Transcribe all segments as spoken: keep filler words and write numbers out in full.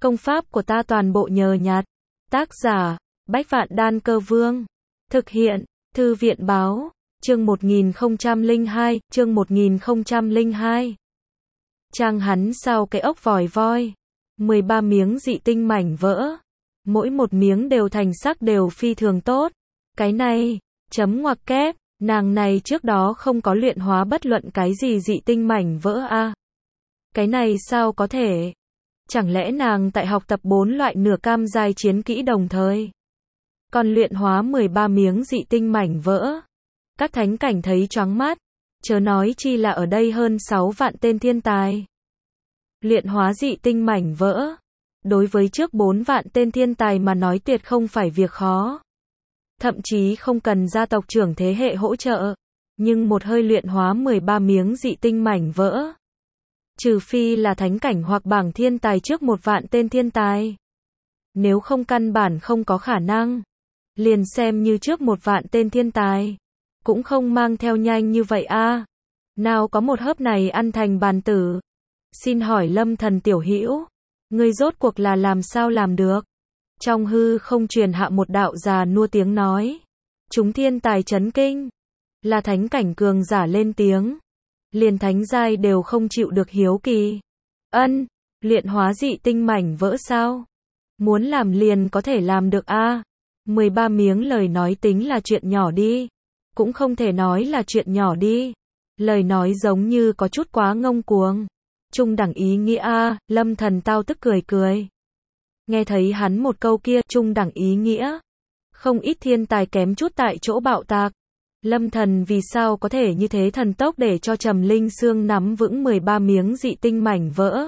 Công pháp của ta toàn bộ nhờ nhặt. Tác giả, Bách Vạn Đan Cơ Vương. Thực hiện, Thư viện báo, chương một nghìn không trăm lẻ hai, chương một nghìn không trăm lẻ hai. Trang hắn sau cái ốc vòi voi. mười ba miếng dị tinh mảnh vỡ. Mỗi một miếng đều thành sắc đều phi thường tốt. Cái này, chấm ngoặc kép, nàng này trước đó không có luyện hóa bất luận cái gì dị tinh mảnh vỡ a. À? Cái này sao có thể? Chẳng lẽ nàng tại học tập bốn loại nửa cam giai chiến kỹ đồng thời? Còn luyện hóa mười ba miếng dị tinh mảnh vỡ. Các thánh cảnh thấy choáng mắt, chớ nói chi là ở đây hơn sáu vạn tên thiên tài. Luyện hóa dị tinh mảnh vỡ, đối với trước bốn vạn tên thiên tài mà nói tuyệt không phải việc khó. Thậm chí không cần gia tộc trưởng thế hệ hỗ trợ, nhưng một hơi luyện hóa mười ba miếng dị tinh mảnh vỡ. Trừ phi là thánh cảnh hoặc bảng thiên tài trước một vạn tên thiên tài. Nếu không căn bản không có khả năng. Liền xem như trước một vạn tên thiên tài. Cũng không mang theo nhanh như vậy a. À. Nào có một hớp này ăn thành bàn tử. Xin hỏi Lâm Thần tiểu hữu, ngươi rốt cuộc là làm sao làm được? Trong hư không truyền hạ một đạo già nua tiếng nói. Chúng thiên tài chấn kinh. Là thánh cảnh cường giả lên tiếng. Liền thánh giai đều không chịu được hiếu kỳ. Ân, luyện hóa dị tinh mảnh vỡ sao? Muốn làm liền có thể làm được a. À. mười ba miếng lời nói tính là chuyện nhỏ đi. Cũng không thể nói là chuyện nhỏ đi. Lời nói giống như có chút quá ngông cuồng. Trung đẳng ý nghĩa a, à, Lâm Thần tao tức cười cười. Nghe thấy hắn một câu kia, trung đẳng ý nghĩa. Không ít thiên tài kém chút tại chỗ bạo tạc. Lâm Thần vì sao có thể như thế thần tốc để cho Trầm Linh Sương nắm vững mười ba miếng dị tinh mảnh vỡ.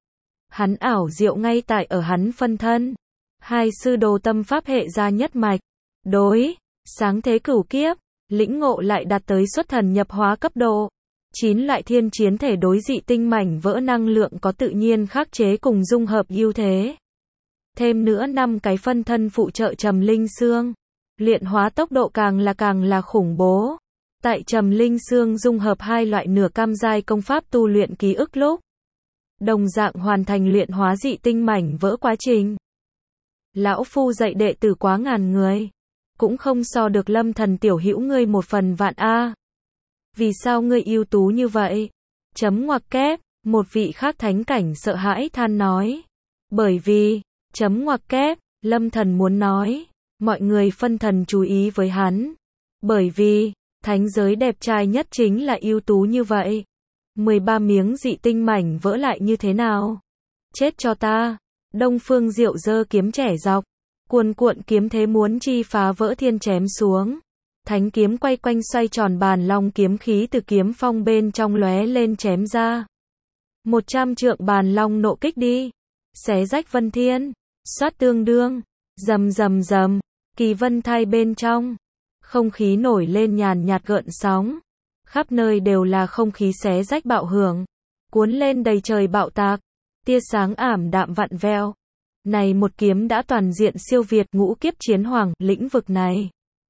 Hắn ảo diệu ngay tại ở hắn phân thân. Hai sư đồ tâm pháp hệ gia nhất mạch. Đối, sáng thế cửu kiếp, lĩnh ngộ lại đạt tới xuất thần nhập hóa cấp độ. Chín loại thiên chiến thể đối dị tinh mảnh vỡ năng lượng có tự nhiên khắc chế cùng dung hợp ưu thế. Thêm nữa năm cái phân thân phụ trợ Trầm Linh Sương. Luyện hóa tốc độ càng là càng là khủng bố. Tại Trầm Linh Sương dung hợp hai loại nửa cam giai công pháp tu luyện ký ức lúc. Đồng dạng hoàn thành luyện hóa dị tinh mảnh vỡ quá trình. Lão phu dạy đệ tử quá ngàn người. Cũng không so được Lâm Thần tiểu hữu ngươi một phần vạn a. Vì sao ngươi ưu tú như vậy? Chấm ngoặc kép, một vị khác thánh cảnh sợ hãi than nói. Bởi vì, chấm ngoặc kép, Lâm Thần muốn nói. Mọi người phân thần chú ý với hắn. Bởi vì, thánh giới đẹp trai nhất chính là ưu tú như vậy. mười ba miếng dị tinh mảnh vỡ lại như thế nào? Chết cho ta. Đông Phương Diệu giơ kiếm trẻ dọc. Cuồn cuộn kiếm thế muốn chi phá vỡ thiên chém xuống. Thánh kiếm quay quanh xoay tròn bàn long kiếm khí từ kiếm phong bên trong lóe lên chém ra. Một trăm trượng bàn long nộ kích đi. Xé rách vân thiên. Xoát tương đương. Rầm rầm rầm. Kỳ vân thai bên trong. Không khí nổi lên nhàn nhạt gợn sóng. Khắp nơi đều là không khí xé rách bạo hưởng. Cuốn lên đầy trời bạo tạc. Tia sáng ảm đạm vặn vẹo. Này một kiếm đã toàn diện siêu việt ngũ kiếp chiến hoàng lĩnh vực này.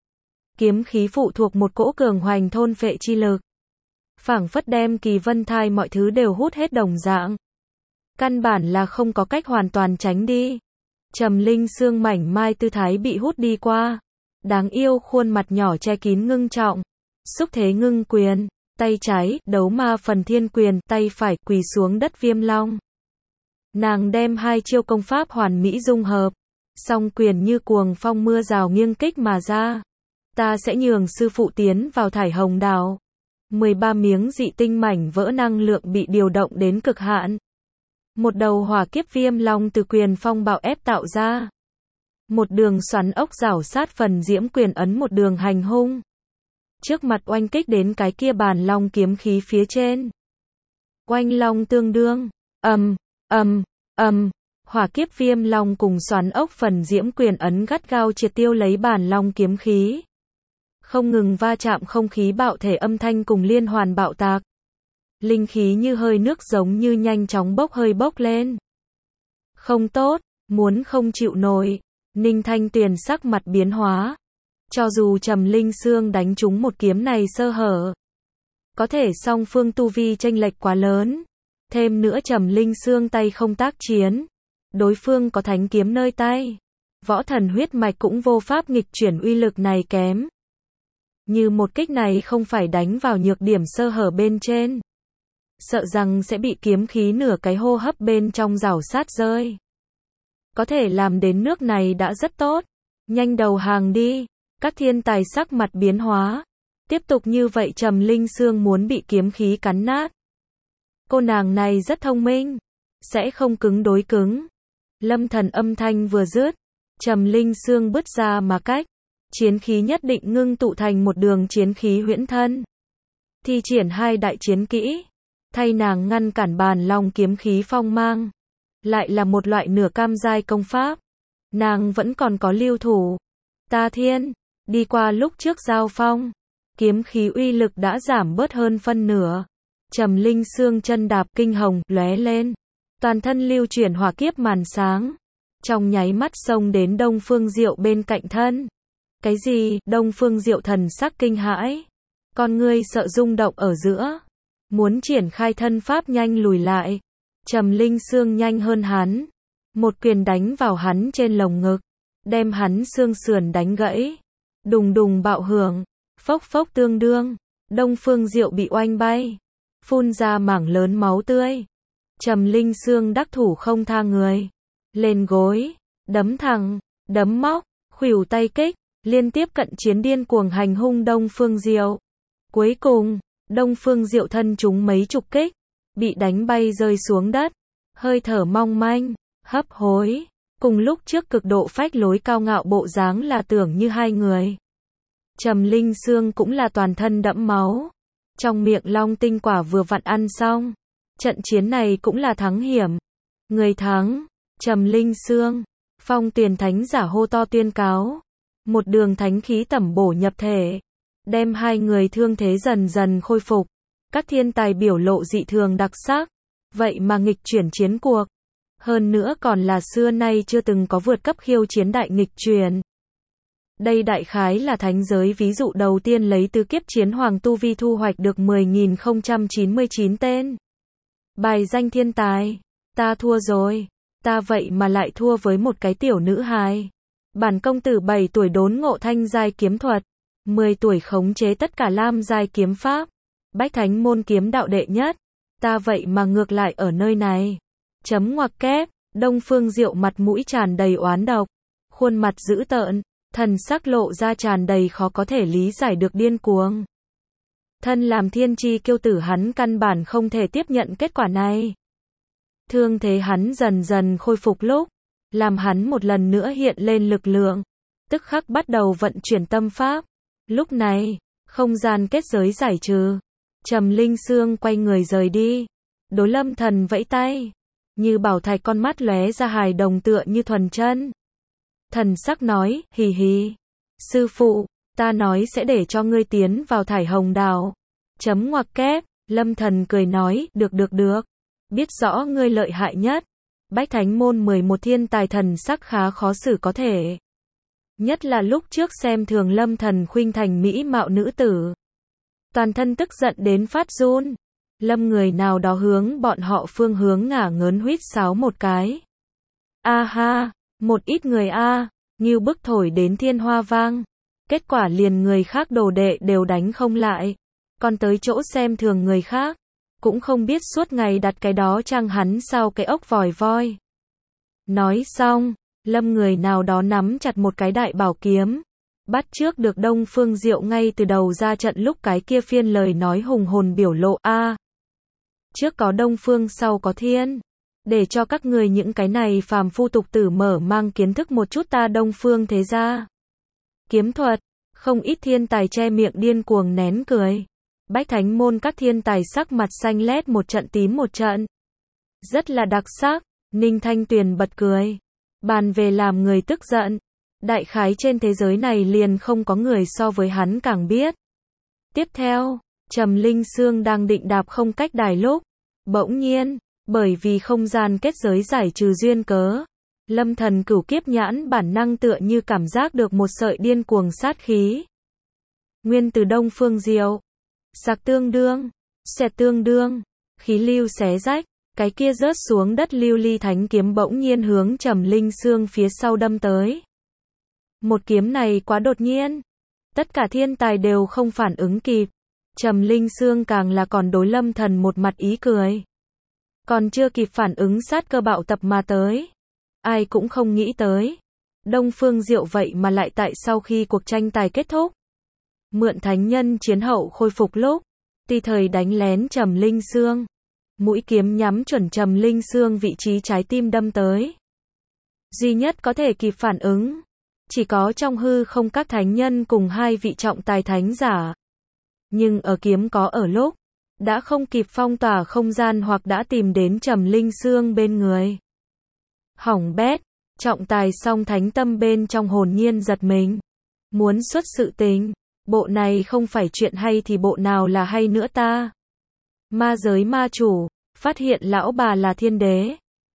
Kiếm khí phụ thuộc một cỗ cường hoành thôn phệ chi lực. Phảng phất đem kỳ vân thai mọi thứ đều hút hết đồng dạng. Căn bản là không có cách hoàn toàn tránh đi. Trầm Linh Sương mảnh mai tư thái bị hút đi qua. Đáng yêu khuôn mặt nhỏ che kín ngưng trọng. Xúc thế ngưng quyền. Tay trái, đấu ma phần thiên quyền. Tay phải, quỳ xuống đất viêm long. Nàng đem hai chiêu công pháp hoàn mỹ dung hợp. Song quyền như cuồng phong mưa rào nghiêng kích mà ra. Ta sẽ nhường sư phụ tiến vào thải hồng đảo. mười ba miếng dị tinh mảnh vỡ năng lượng bị điều động đến cực hạn. Một đầu hỏa kiếp viêm long từ quyền phong bạo ép tạo ra. Một đường xoắn ốc rảo sát phần diễm quyền ấn một đường hành hung. Trước mặt oanh kích đến cái kia bàn long kiếm khí phía trên. Oanh long tương đương. Ầm, ầm, ầm. Hỏa kiếp viêm long cùng xoắn ốc phần diễm quyền ấn gắt gao triệt tiêu lấy bàn long kiếm khí. Không ngừng va chạm không khí bạo thể âm thanh cùng liên hoàn bạo tạc. Linh khí như hơi nước giống như nhanh chóng bốc hơi bốc lên. Không tốt, muốn không chịu nổi. Ninh Thanh Tuyền sắc mặt biến hóa. Cho dù Trầm Linh Sương đánh trúng một kiếm này sơ hở. Có thể song phương tu vi chênh lệch quá lớn. Thêm nữa Trầm Linh Sương tay không tác chiến. đối phương có thánh kiếm nơi tay. Võ thần huyết mạch cũng vô pháp nghịch chuyển uy lực này kém. Như một kích này không phải đánh vào nhược điểm sơ hở bên trên, sợ rằng sẽ bị kiếm khí nửa cái hô hấp bên trong rảo sát rơi. Có thể làm đến nước này đã rất tốt. Nhanh đầu hàng đi. Các thiên tài sắc mặt biến hóa. Tiếp tục như vậy Trầm Linh Sương muốn bị kiếm khí cắn nát. Cô nàng này rất thông minh, sẽ không cứng đối cứng. Lâm Thần âm thanh vừa dứt, Trầm Linh Sương bứt ra mà cách, chiến khí nhất định ngưng tụ thành một đường chiến khí huyễn thân. Thi triển hai đại chiến kỹ, thay nàng ngăn cản bàn long kiếm khí phong mang. Lại là một loại nửa cam giai công pháp. Nàng vẫn còn có lưu thủ. Ta thiên, đi qua lúc trước giao phong, kiếm khí uy lực đã giảm bớt hơn phân nửa. Trầm Linh Sương chân đạp kinh hồng lóe lên, toàn thân lưu chuyển hỏa kiếp màn sáng, trong nháy mắt xông đến Đông Phương Diệu bên cạnh thân. Cái gì? Đông Phương Diệu thần sắc kinh hãi, con ngươi sợ rung động ở giữa, muốn triển khai thân pháp nhanh lùi lại. Trầm Linh Sương nhanh hơn hắn, một quyền đánh vào hắn trên lồng ngực, đem hắn xương sườn đánh gãy. Đùng đùng bạo hưởng, phốc phốc tương đương, Đông Phương Diệu bị oanh bay, phun ra mảng lớn máu tươi. Trầm Linh Sương đắc thủ không tha người, lên gối, đấm thẳng, đấm móc, khuỷu tay kích, liên tiếp cận chiến điên cuồng hành hung Đông Phương Diệu. Cuối cùng, Đông Phương Diệu thân trúng mấy chục kích, bị đánh bay rơi xuống đất, hơi thở mong manh, hấp hối, cùng lúc trước cực độ phách lối cao ngạo bộ dáng là tưởng như hai người. Trầm Linh Sương cũng là toàn thân đẫm máu, trong miệng long tinh quả vừa vặn ăn xong. Trận chiến này cũng là thắng hiểm. Người thắng, Trầm Linh Sương. Phong Tuyền Thánh giả hô to tuyên cáo. Một đường thánh khí tẩm bổ nhập thể, đem hai người thương thế dần dần khôi phục. Các thiên tài biểu lộ dị thường đặc sắc, vậy mà nghịch chuyển chiến cuộc. Hơn nữa còn là xưa nay chưa từng có vượt cấp khiêu chiến đại nghịch chuyển. Đây đại khái là thánh giới ví dụ đầu tiên lấy tứ kiếp chiến hoàng tu vi thu hoạch được mười nghìn không trăm chín mươi chín tên. Bài danh thiên tài. Ta thua rồi. Ta vậy mà lại thua với một cái tiểu nữ hài. Bản công tử bảy tuổi đốn ngộ thanh giai kiếm thuật, mười tuổi khống chế tất cả lam giai kiếm pháp, bách thánh môn kiếm đạo đệ nhất. Ta vậy mà ngược lại ở nơi này. Chấm ngoặc kép. Đông Phương Diệu mặt mũi tràn đầy oán độc, khuôn mặt dữ tợn, thần sắc lộ ra tràn đầy khó có thể lý giải được điên cuồng. Thân làm thiên chi kiêu tử hắn căn bản không thể tiếp nhận kết quả này. Thương thế hắn dần dần khôi phục lúc, làm hắn một lần nữa hiện lên lực lượng, tức khắc bắt đầu vận chuyển tâm pháp. Lúc này, không gian kết giới giải trừ, Trầm Linh Sương quay người rời đi, đối Lâm Thần vẫy tay, như bảo thạch con mắt lóe ra hài đồng tựa như thuần chân. Thần sắc nói, hì hì, sư phụ, ta nói sẽ để cho ngươi tiến vào thải hồng đảo. Chấm ngoặc kép. Lâm Thần cười nói, được được được, biết rõ ngươi lợi hại nhất. Bách thánh môn mười một thiên tài thần sắc khá khó xử có thể. Nhất là lúc trước xem thường Lâm Thần khuynh thành mỹ mạo nữ tử. Toàn thân tức giận đến phát run. Lâm người nào đó hướng bọn họ phương hướng ngả ngớn huýt sáo một cái. A ha, một ít người a, như bức thổi đến thiên hoa vang. Kết quả liền người khác đồ đệ đều đánh không lại. Còn tới chỗ xem thường người khác, cũng không biết suốt ngày đặt cái đó trang hắn sau cái ốc vòi voi. Nói xong, Lâm người nào đó nắm chặt một cái đại bảo kiếm, bắt trước được Đông Phương Diệu ngay từ đầu ra trận lúc cái kia phiên lời nói hùng hồn biểu lộ a. À, trước có Đông Phương sau có thiên, để cho các người những cái này phàm phu tục tử mở mang kiến thức một chút ta Đông Phương thế gia. Kiếm thuật, không ít thiên tài che miệng điên cuồng nén cười. Bách thánh môn các thiên tài sắc mặt xanh lét một trận tím một trận. Rất là đặc sắc. Ninh Thanh Tuyền bật cười. Bàn về làm người tức giận. Đại khái trên thế giới này liền không có người so với hắn càng biết. Tiếp theo, Trầm Linh Sương đang định đạp không cách đài lúc. Bỗng nhiên, bởi vì không gian kết giới giải trừ duyên cớ, Lâm Thần cửu kiếp nhãn bản năng tựa như cảm giác được một sợi điên cuồng sát khí. Nguyên từ Đông Phương Diệu. Sạc tương đương, xẹt tương đương, khí lưu xé rách, Cái kia rớt xuống đất lưu ly thánh kiếm bỗng nhiên hướng Trầm Linh Sương phía sau đâm tới. Một kiếm này quá đột nhiên. Tất cả thiên tài đều không phản ứng kịp. Trầm Linh Sương càng là còn đối Lâm Thần một mặt ý cười. Còn chưa kịp phản ứng sát cơ bạo tập mà tới. Ai cũng không nghĩ tới. Đông Phương Diệu vậy mà lại tại sau khi cuộc tranh tài kết thúc. Mượn thánh nhân chiến hậu khôi phục lúc. Tùy thời đánh lén Trầm Linh Sương. Mũi kiếm nhắm chuẩn Trầm Linh Sương vị trí trái tim đâm tới. Duy nhất có thể kịp phản ứng. Chỉ có trong hư không các thánh nhân cùng hai vị trọng tài thánh giả. Nhưng ở kiếm có ở lúc. Đã không kịp phong tỏa không gian hoặc đã tìm đến Trầm Linh Sương bên người. Hỏng bét. Trọng tài song thánh tâm bên trong hồn nhiên giật mình. Muốn xuất sự tình. Bộ này không phải chuyện hay thì bộ nào là hay nữa ta. Ma giới ma chủ. Phát hiện lão bà là thiên đế.